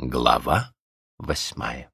Глава 8.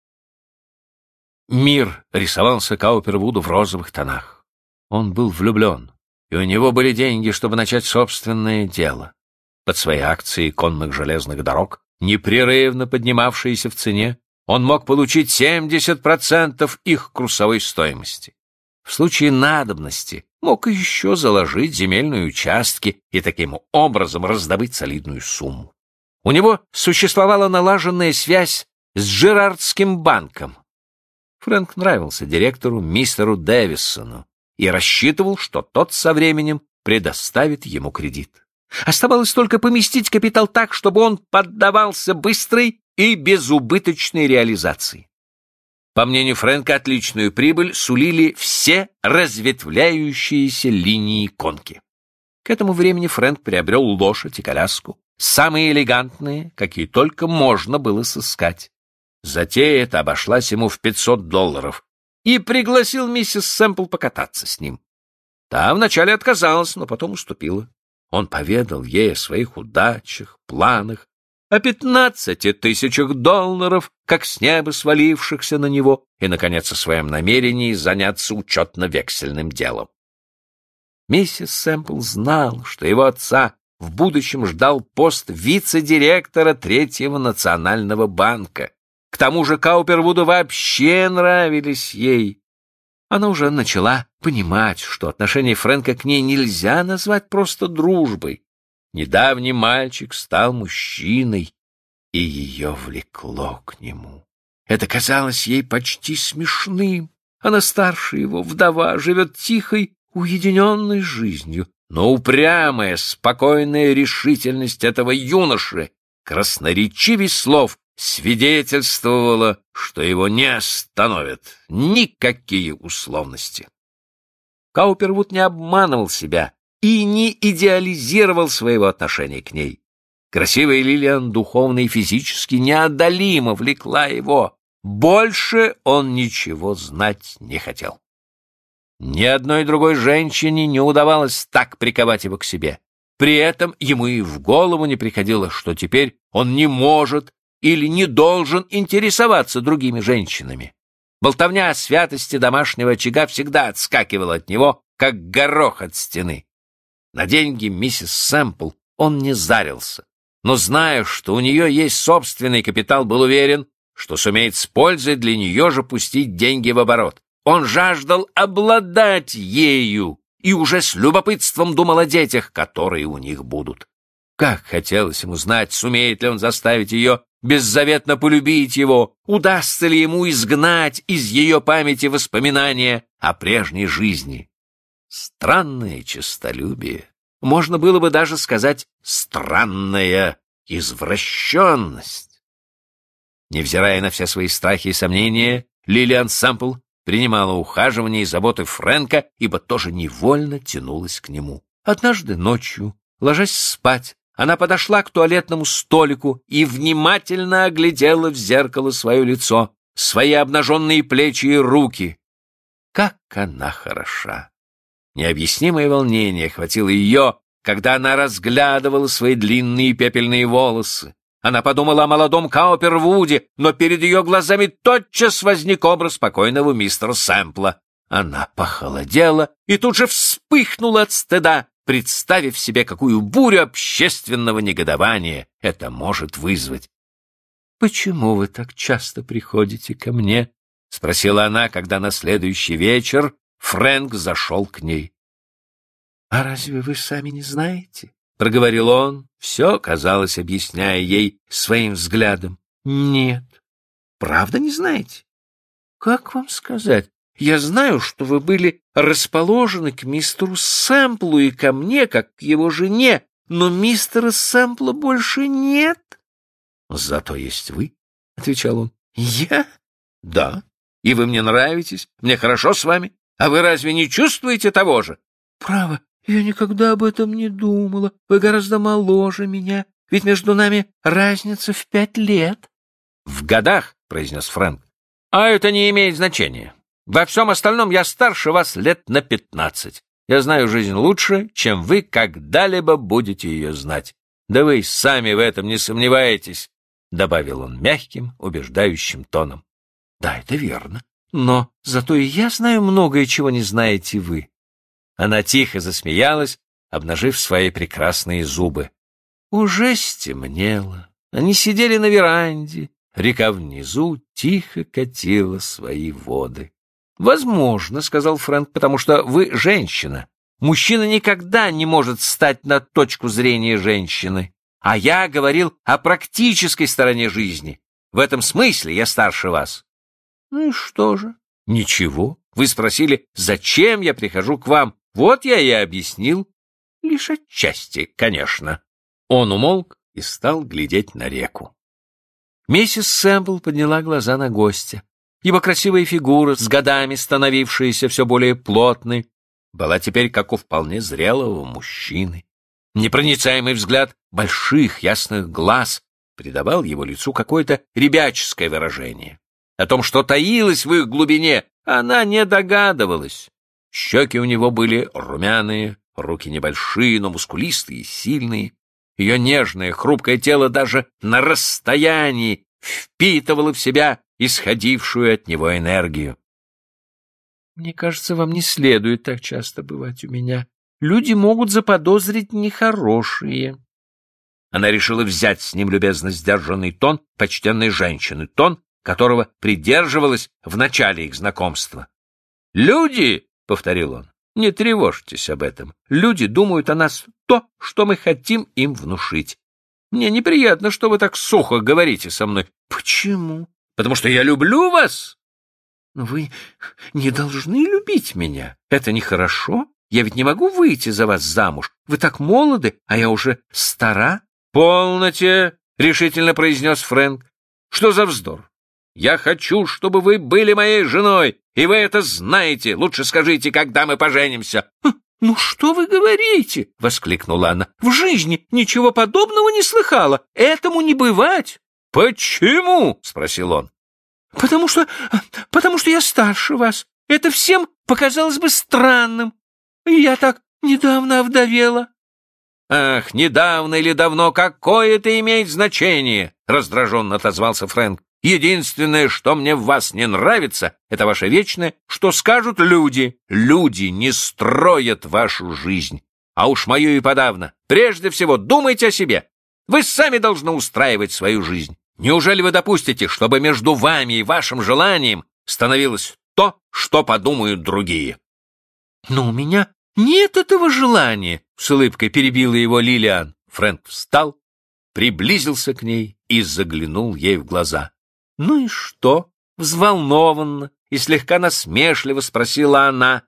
Мир рисовался Каупервуду в розовых тонах. Он был влюблен, и у него были деньги, чтобы начать собственное дело. Под свои акции конных железных дорог, непрерывно поднимавшиеся в цене, он мог получить 70% их курсовой стоимости. В случае надобности мог еще заложить земельные участки и таким образом раздобыть солидную сумму. У него существовала налаженная связь с Джерардским банком. Фрэнк нравился директору мистеру Дэвисону и рассчитывал, что тот со временем предоставит ему кредит. Оставалось только поместить капитал так, чтобы он поддавался быстрой и безубыточной реализации. По мнению Фрэнка, отличную прибыль сулили все разветвляющиеся линии конки. К этому времени Фрэнк приобрел лошадь и коляску, самые элегантные, какие только можно было сыскать. Затея эта обошлась ему в $500 и пригласил миссис Сэмпл покататься с ним. Та вначале отказалась, но потом уступила. Он поведал ей о своих удачах, планах, о $15 000, как с неба свалившихся на него, и, наконец, о своем намерении заняться учетно-вексельным делом. Миссис Сэмпл знал, что его отца в будущем ждал пост вице-директора Третьего национального банка. К тому же Каупервуду вообще нравились ей. Она уже начала понимать, что отношение Фрэнка к ней нельзя назвать просто дружбой. Недавний мальчик стал мужчиной, и ее влекло к нему. Это казалось ей почти смешным. Она старше его, вдова, живет тихой, уединенной жизнью, но упрямая, спокойная решительность этого юноши, красноречивей слов, свидетельствовала, что его не остановят никакие условности. Каупервуд не обманывал себя и не идеализировал своего отношения к ней. Красивая Лилиан духовно и физически неодолимо влекла его. Больше он ничего знать не хотел. Ни одной другой женщине не удавалось так приковать его к себе. При этом ему и в голову не приходило, что теперь он не может или не должен интересоваться другими женщинами. Болтовня о святости домашнего очага всегда отскакивала от него, как горох от стены. На деньги миссис Сэмпл он не зарился, но, зная, что у нее есть собственный капитал, был уверен, что сумеет с пользой для нее же пустить деньги в оборот. Он жаждал обладать ею и уже с любопытством думал о детях, которые у них будут. Как хотелось ему знать, сумеет ли он заставить ее беззаветно полюбить его, удастся ли ему изгнать из ее памяти воспоминания о прежней жизни. Странное честолюбие, можно было бы даже сказать странная извращенность. Невзирая на все свои страхи и сомнения, Лилиан Сэмпл принимала ухаживание и заботы Фрэнка, ибо тоже невольно тянулась к нему. Однажды ночью, ложась спать, она подошла к туалетному столику и внимательно оглядела в зеркало свое лицо, свои обнаженные плечи и руки. Как она хороша! Необъяснимое волнение охватило ее, когда она разглядывала свои длинные пепельные волосы. Она подумала о молодом Каупервуде, но перед ее глазами тотчас возник образ покойного мистера Сэмпла. Она похолодела и тут же вспыхнула от стыда, представив себе, какую бурю общественного негодования это может вызвать. «Почему вы так часто приходите ко мне?» — спросила она, когда на следующий вечер Фрэнк зашел к ней. «А разве вы сами не знаете?» — проговорил он, все, казалось, объясняя ей своим взглядом. «Нет». «Правда не знаете?» «Как вам сказать? Я знаю, что вы были расположены к мистеру Сэмплу и ко мне, как к его жене, но мистера Сэмпла больше нет». «Зато есть вы», — отвечал он. «Я?» «Да, и вы мне нравитесь, мне хорошо с вами. А вы разве не чувствуете того же?» «Право, я никогда об этом не думала. Вы гораздо моложе меня, ведь между нами разница в 5 лет». «В годах», — произнес Фрэнк. «А это не имеет значения. Во всем остальном я старше вас лет на 15. Я знаю жизнь лучше, чем вы когда-либо будете ее знать. Да вы сами в этом не сомневаетесь. — добавил он мягким, убеждающим тоном. — Да, это верно. Но зато и я знаю многое, чего не знаете вы. Она тихо засмеялась, обнажив свои прекрасные зубы. Уже стемнело. Они сидели на веранде. Река внизу тихо катила свои воды. «Возможно, — сказал Фрэнк, — потому что вы женщина. Мужчина никогда не может стать на точку зрения женщины. А я говорил о практической стороне жизни. В этом смысле я старше вас». «Ну и что же?» «Ничего. Вы спросили, зачем я прихожу к вам. Вот я и объяснил. Лишь отчасти, конечно». Он умолк и стал глядеть на реку. Миссис Сэмпл подняла глаза на гостя. Его красивая фигура, с годами становившаяся все более плотной, была теперь как у вполне зрелого мужчины. Непроницаемый взгляд больших ясных глаз придавал его лицу какое-то ребяческое выражение. О том, что таилось в их глубине, она не догадывалась. Щеки у него были румяные, руки небольшие, но мускулистые и сильные. Ее нежное, хрупкое тело даже на расстоянии впитывало в себя исходившую от него энергию. «Мне кажется, вам не следует так часто бывать у меня. Люди могут заподозрить нехорошие». Она решила взять с ним любезно сдержанный тон почтенной женщины, тон, которого придерживалась в начале их знакомства. «Люди», — повторил он, — «не тревожьтесь об этом. Люди думают о нас то, что мы хотим им внушить. Мне неприятно, что вы так сухо говорите со мной». «Почему?» «Потому что я люблю вас». «Вы не должны любить меня. Это нехорошо. Я ведь не могу выйти за вас замуж. Вы так молоды, а я уже стара». «Полноте», — решительно произнес Фрэнк. «Что за вздор? Я хочу, чтобы вы были моей женой, и вы это знаете. Лучше скажите, когда мы поженимся». «Ну что вы говорите?» — воскликнула она. «В жизни ничего подобного не слыхала. Этому не бывать». «Почему?» — спросил он. Потому что я старше вас. Это всем показалось бы странным. Я так недавно овдовела». «Ах, недавно или давно, какое это имеет значение?» — раздраженно отозвался Фрэнк. «Единственное, что мне в вас не нравится, это ваше вечное, что скажут люди. Люди не строят вашу жизнь. А уж мою и подавно. Прежде всего, думайте о себе. Вы сами должны устраивать свою жизнь. Неужели вы допустите, чтобы между вами и вашим желанием становилось то, что подумают другие?» «Но у меня нет этого желания», — с улыбкой перебила его Лилиан. Фрэнк встал, приблизился к ней и заглянул ей в глаза. «Ну и что?» — взволнованно и слегка насмешливо спросила она.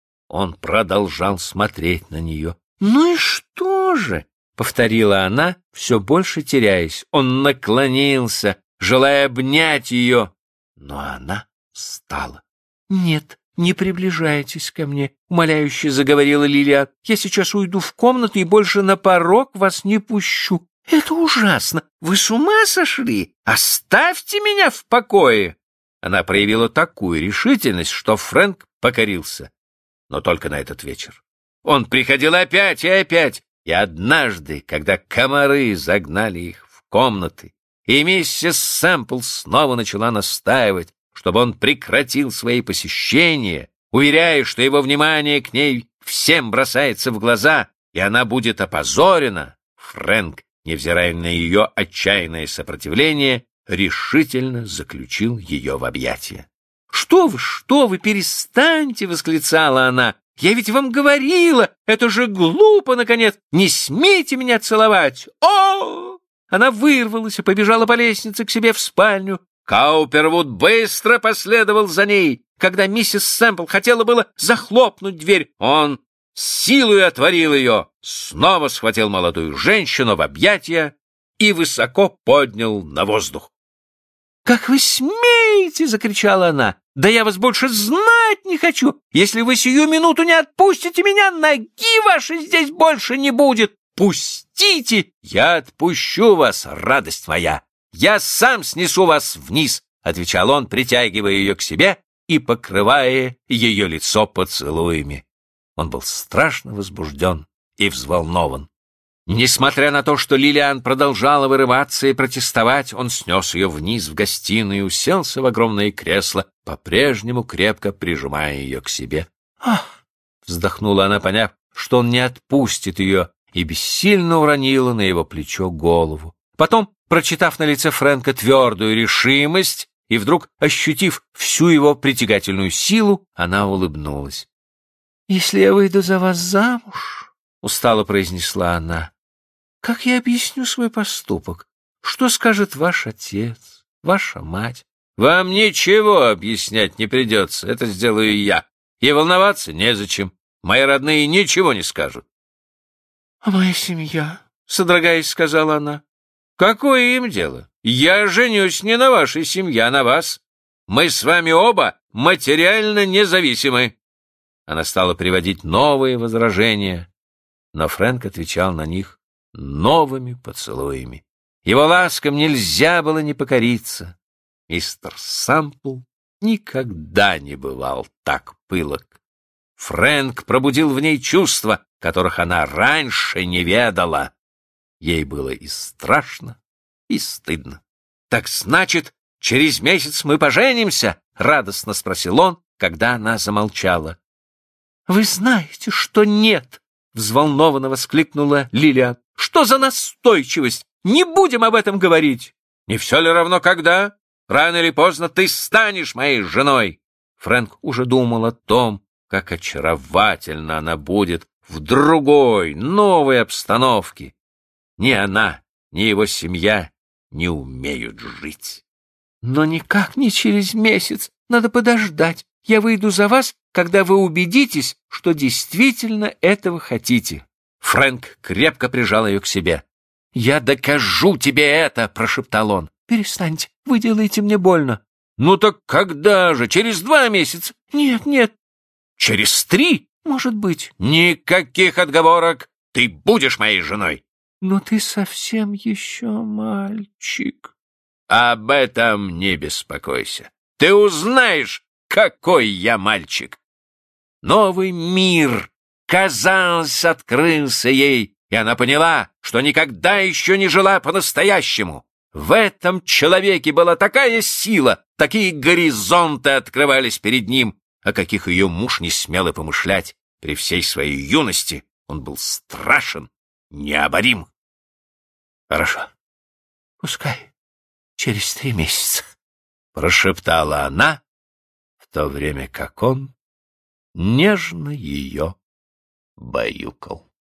Он продолжал смотреть на нее. «Ну и что же?» — повторила она, все больше теряясь. Он наклонился, желая обнять ее, но она встала. «Нет, не приближайтесь ко мне», — умоляюще заговорила Лилиан. «Я сейчас уйду в комнату и больше на порог вас не пущу. Это ужасно! Вы с ума сошли? Оставьте меня в покое!» Она проявила такую решительность, что Фрэнк покорился. Но только на этот вечер. Он приходил опять и опять, и однажды, когда комары загнали их в комнаты, и миссис Сэмпл снова начала настаивать, чтобы он прекратил свои посещения, уверяя, что его внимание к ней всем бросается в глаза, и она будет опозорена, Фрэнк, невзирая на ее отчаянное сопротивление, решительно заключил ее в объятия. Что вы, перестаньте!» — восклицала она. «Я ведь вам говорила, это же глупо, наконец! Не смейте меня целовать! О!» Она вырвалась и побежала по лестнице к себе в спальню. Каупервуд быстро последовал за ней. Когда миссис Сэмпл хотела было захлопнуть дверь, он силой отворил ее, снова схватил молодую женщину в объятия и высоко поднял на воздух. «Как вы смеете!» — закричала она. «Да я вас больше знать не хочу! Если вы сию минуту не отпустите меня, ноги вашей здесь больше не будет! Пустите! Я отпущу вас, радость моя! Я сам снесу вас вниз!» — отвечал он, притягивая ее к себе и покрывая ее лицо поцелуями. Он был страшно возбужден и взволнован. Несмотря на то, что Лилиан продолжала вырываться и протестовать, он снес ее вниз в гостиную и уселся в огромное кресло, по-прежнему крепко прижимая ее к себе. «Ах!» — вздохнула она, поняв, что он не отпустит ее, и бессильно уронила на его плечо голову. Потом, прочитав на лице Фрэнка твердую решимость и вдруг ощутив всю его притягательную силу, она улыбнулась. «Если я выйду за вас замуж, — устало произнесла она, — как я объясню свой поступок? Что скажет ваш отец, ваша мать?» «Вам ничего объяснять не придется, это сделаю я. И волноваться незачем. Мои родные ничего не скажут». «А моя семья?» — содрогаясь, сказала она. «Какое им дело? Я женюсь не на вашей семье, а на вас. Мы с вами оба материально независимы». Она стала приводить новые возражения, но Фрэнк отвечал на них новыми поцелуями. Его ласкам нельзя было не покориться. Мистер Сампл никогда не бывал так пылок. Фрэнк пробудил в ней чувства, которых она раньше не ведала. Ей было и страшно, и стыдно. «Так значит, через месяц мы поженимся?» — радостно спросил он, когда она замолчала. «Вы знаете, что нет!» — взволнованно воскликнула Лилиан. «Что за настойчивость? Не будем об этом говорить!» «Не все ли равно, когда? Рано или поздно ты станешь моей женой!» Фрэнк уже думал о том, как очаровательно она будет в другой, новой обстановке. Ни она, ни его семья не умеют жить. «Но никак не через месяц. Надо подождать. Я выйду за вас, когда вы убедитесь, что действительно этого хотите». Фрэнк крепко прижал ее к себе. «Я докажу тебе это!» — прошептал он. «Перестаньте, вы делаете мне больно». «Ну так когда же? Через 2 месяца?» «Нет, нет». «Через 3? Может быть». «Никаких отговорок! Ты будешь моей женой!» «Но ты совсем еще мальчик». «Об этом не беспокойся. Ты узнаешь, какой я мальчик». Новый мир, казалось, открылся ей, и она поняла, что никогда еще не жила по-настоящему. В этом человеке была такая сила, такие горизонты открывались перед ним, о каких ее муж не смел и помышлять. При всей своей юности он был страшен, необорим. «Хорошо, пускай через 3 месяца», — прошептала она, в то время как он нежно ее баюкал.